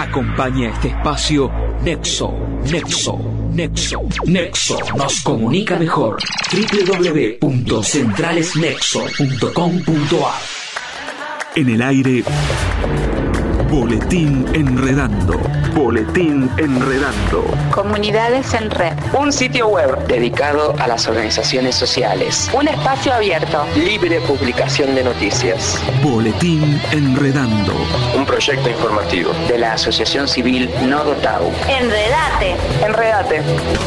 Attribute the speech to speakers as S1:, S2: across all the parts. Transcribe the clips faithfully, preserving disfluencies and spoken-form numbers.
S1: Acompaña este espacio Nexo, Nexo, Nexo, Nexo nos comunica mejor. doble u doble u doble u punto centrales nexo punto com punto a r. En el aire, Boletín Enredando. Boletín Enredando.
S2: Comunidades en Red.
S3: Un sitio web dedicado a las organizaciones sociales.
S2: Un espacio abierto.
S3: Libre publicación de noticias.
S1: Boletín Enredando.
S3: Un proyecto informativo de la Asociación Civil Nodo Tau.
S2: Enredate.
S3: Enredate.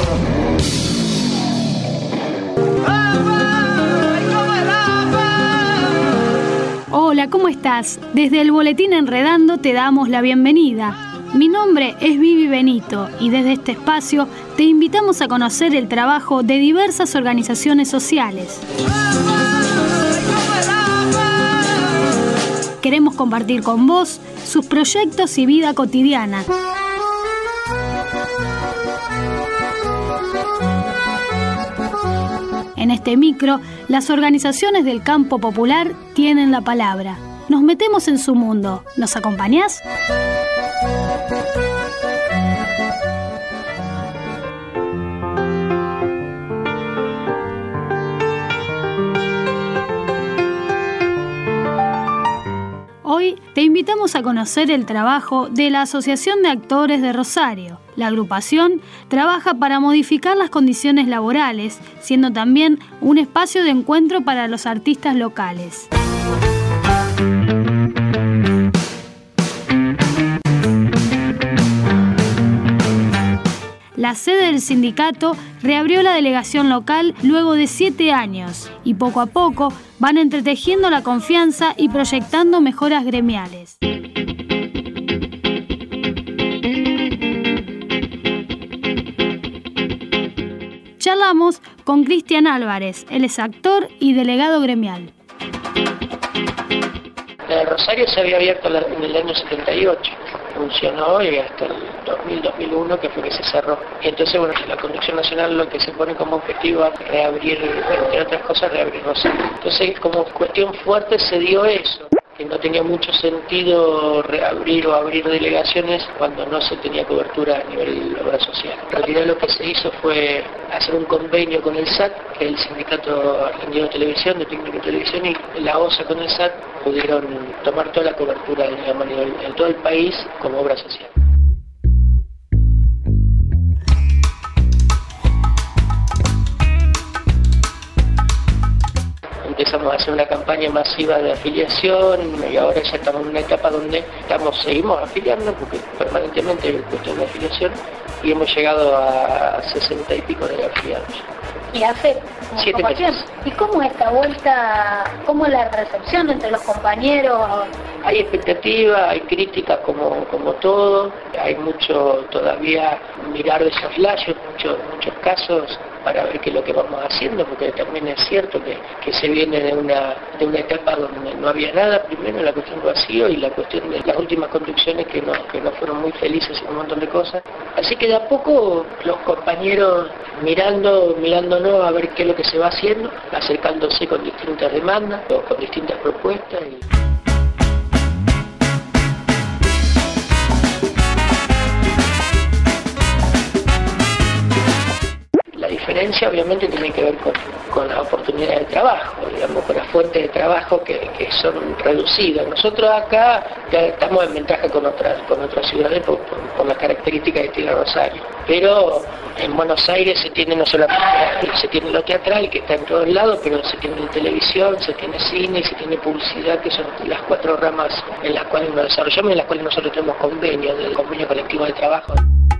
S4: Hola, ¿cómo estás? Desde el Boletín Enredando te damos la bienvenida. Mi nombre es Vivi Benito y desde este espacio te invitamos a conocer el trabajo de diversas organizaciones sociales. Queremos compartir con vos sus proyectos y vida cotidiana. En este micro, las organizaciones del campo popular tienen la palabra. Nos metemos en su mundo. ¿Nos acompañás? Hoy te invitamos a conocer el trabajo de la Asociación de Actores de Rosario. La agrupación trabaja para modificar las condiciones laborales, siendo también un espacio de encuentro para los artistas locales. La sede del sindicato reabrió la delegación local luego de siete años y poco a poco van entretejiendo la confianza y proyectando mejoras gremiales. Charlamos con Cristian Álvarez, él es actor y delegado gremial.
S5: El Rosario se había abierto en el año setenta y ocho, funcionó y hasta el dos mil, dos mil uno que fue que se cerró. Y entonces, bueno, la Conducción Nacional lo que se pone como objetivo es reabrir, bueno, entre otras cosas, reabrir Rosario. Entonces, como cuestión fuerte se dio eso, que no tenía mucho sentido reabrir o abrir delegaciones cuando no se tenía cobertura a nivel de obra social. En realidad lo que se hizo fue hacer un convenio con el S A T, que es el Sindicato Argentino de Televisión, de Técnico de Televisión, y la O S A con el S A T pudieron tomar toda la cobertura, digamos, en todo el país como obra social. Empezamos a hacer una campaña masiva de afiliación y ahora ya estamos en una etapa donde estamos, seguimos afiliando porque permanentemente hay cuestión de afiliación y hemos llegado a sesenta y pico de afiliados.
S6: Y hace
S5: siete meses.
S6: ¿Y cómo esta vuelta, cómo la recepción entre los compañeros?
S5: Hay expectativa, hay crítica como, como todo, hay mucho todavía mirar de soslayos, muchos muchos casos para ver qué es lo que vamos haciendo, porque también es cierto que, que se viene de una de una etapa donde no había nada, primero la cuestión del vacío y la cuestión de las últimas conducciones que no, que no fueron muy felices en un montón de cosas. Así que de a poco los compañeros mirando, mirándonos a ver qué es lo que se va haciendo, acercándose con distintas demandas o con distintas propuestas. Y... La diferencia obviamente tiene que ver con, con las oportunidades de trabajo, digamos, con las fuentes de trabajo que, que son reducidas. Nosotros acá ya estamos en ventaja con otras con otras ciudades por, por, por las características que tiene Rosario. Pero en Buenos Aires se tiene no solamente se tiene lo teatral, que está en todos lados, pero se tiene televisión, se tiene cine y se tiene publicidad, que son las cuatro ramas en las cuales nos desarrollamos y en las cuales nosotros tenemos convenios, del convenio colectivo de trabajo.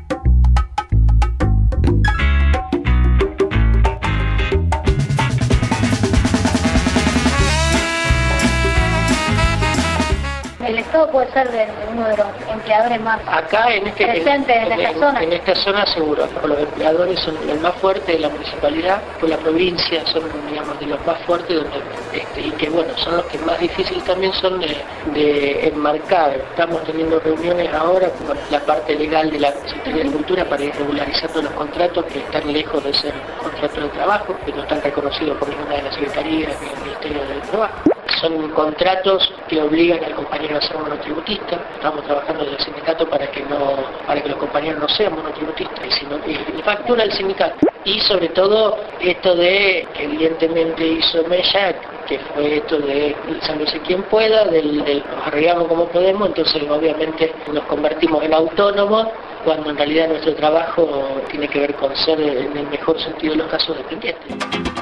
S6: El Estado puede ser de, de uno de los empleadores más
S5: acá en este,
S6: presentes en, en esta
S5: en,
S6: zona.
S5: En esta zona seguro, los empleadores son el más fuerte de la municipalidad, pues la provincia son, digamos, de los más fuertes, donde, este, y que bueno, son los que más difíciles también son de, de enmarcar. Estamos teniendo reuniones ahora con la parte legal de la Secretaría de Cultura para ir regularizando los contratos que están lejos de ser contratos de trabajo, que no están reconocidos por ninguna de las secretarías ni el Ministerio del Trabajo. son contratos que obligan al compañero a ser monotributista. Estamos trabajando desde el sindicato para que no, para que los compañeros no sean monotributistas, sino que factura el sindicato. Y sobre todo esto de que evidentemente hizo Mella, que fue esto de sálvese quien pueda, del, del nos arreglamos como podemos, entonces obviamente nos convertimos en autónomos, cuando en realidad nuestro trabajo tiene que ver con ser, en el mejor sentido de los casos, dependientes.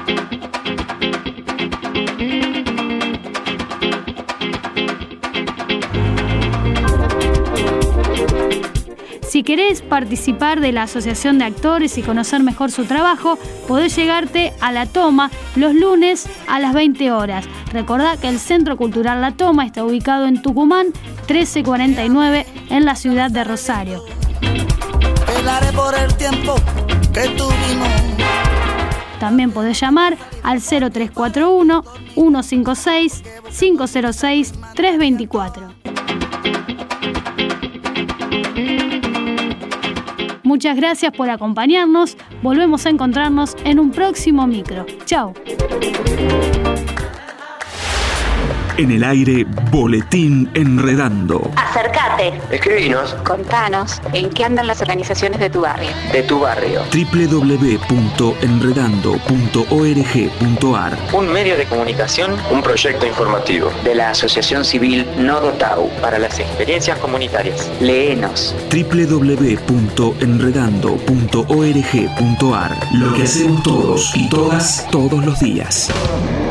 S4: Si querés participar de la Asociación de Actores y conocer mejor su trabajo, podés llegarte a La Toma los lunes a las veinte horas. Recordá que el Centro Cultural La Toma está ubicado en Tucumán, trece cuarenta y nueve, en la ciudad de Rosario.
S7: Velaré por el tiempo que tuvimos.
S4: También podés llamar al cero tres cuatro uno, uno cinco seis, cinco cero seis, tres dos cuatro. Muchas gracias por acompañarnos. Volvemos a encontrarnos en un próximo micro. Chao.
S1: En el aire, Boletín Enredando.
S2: Acércate.
S3: Escribinos.
S2: Contanos en qué andan las organizaciones de tu barrio.
S3: De tu barrio.
S1: doble u doble u doble u punto enredando punto org punto ar.
S3: Un medio de comunicación. Un proyecto informativo. De la Asociación Civil Nodo Tau. Para las experiencias comunitarias. Léenos.
S1: doble u doble u doble u punto enredando punto org punto ar. Lo que hacemos todos y todas todos los días.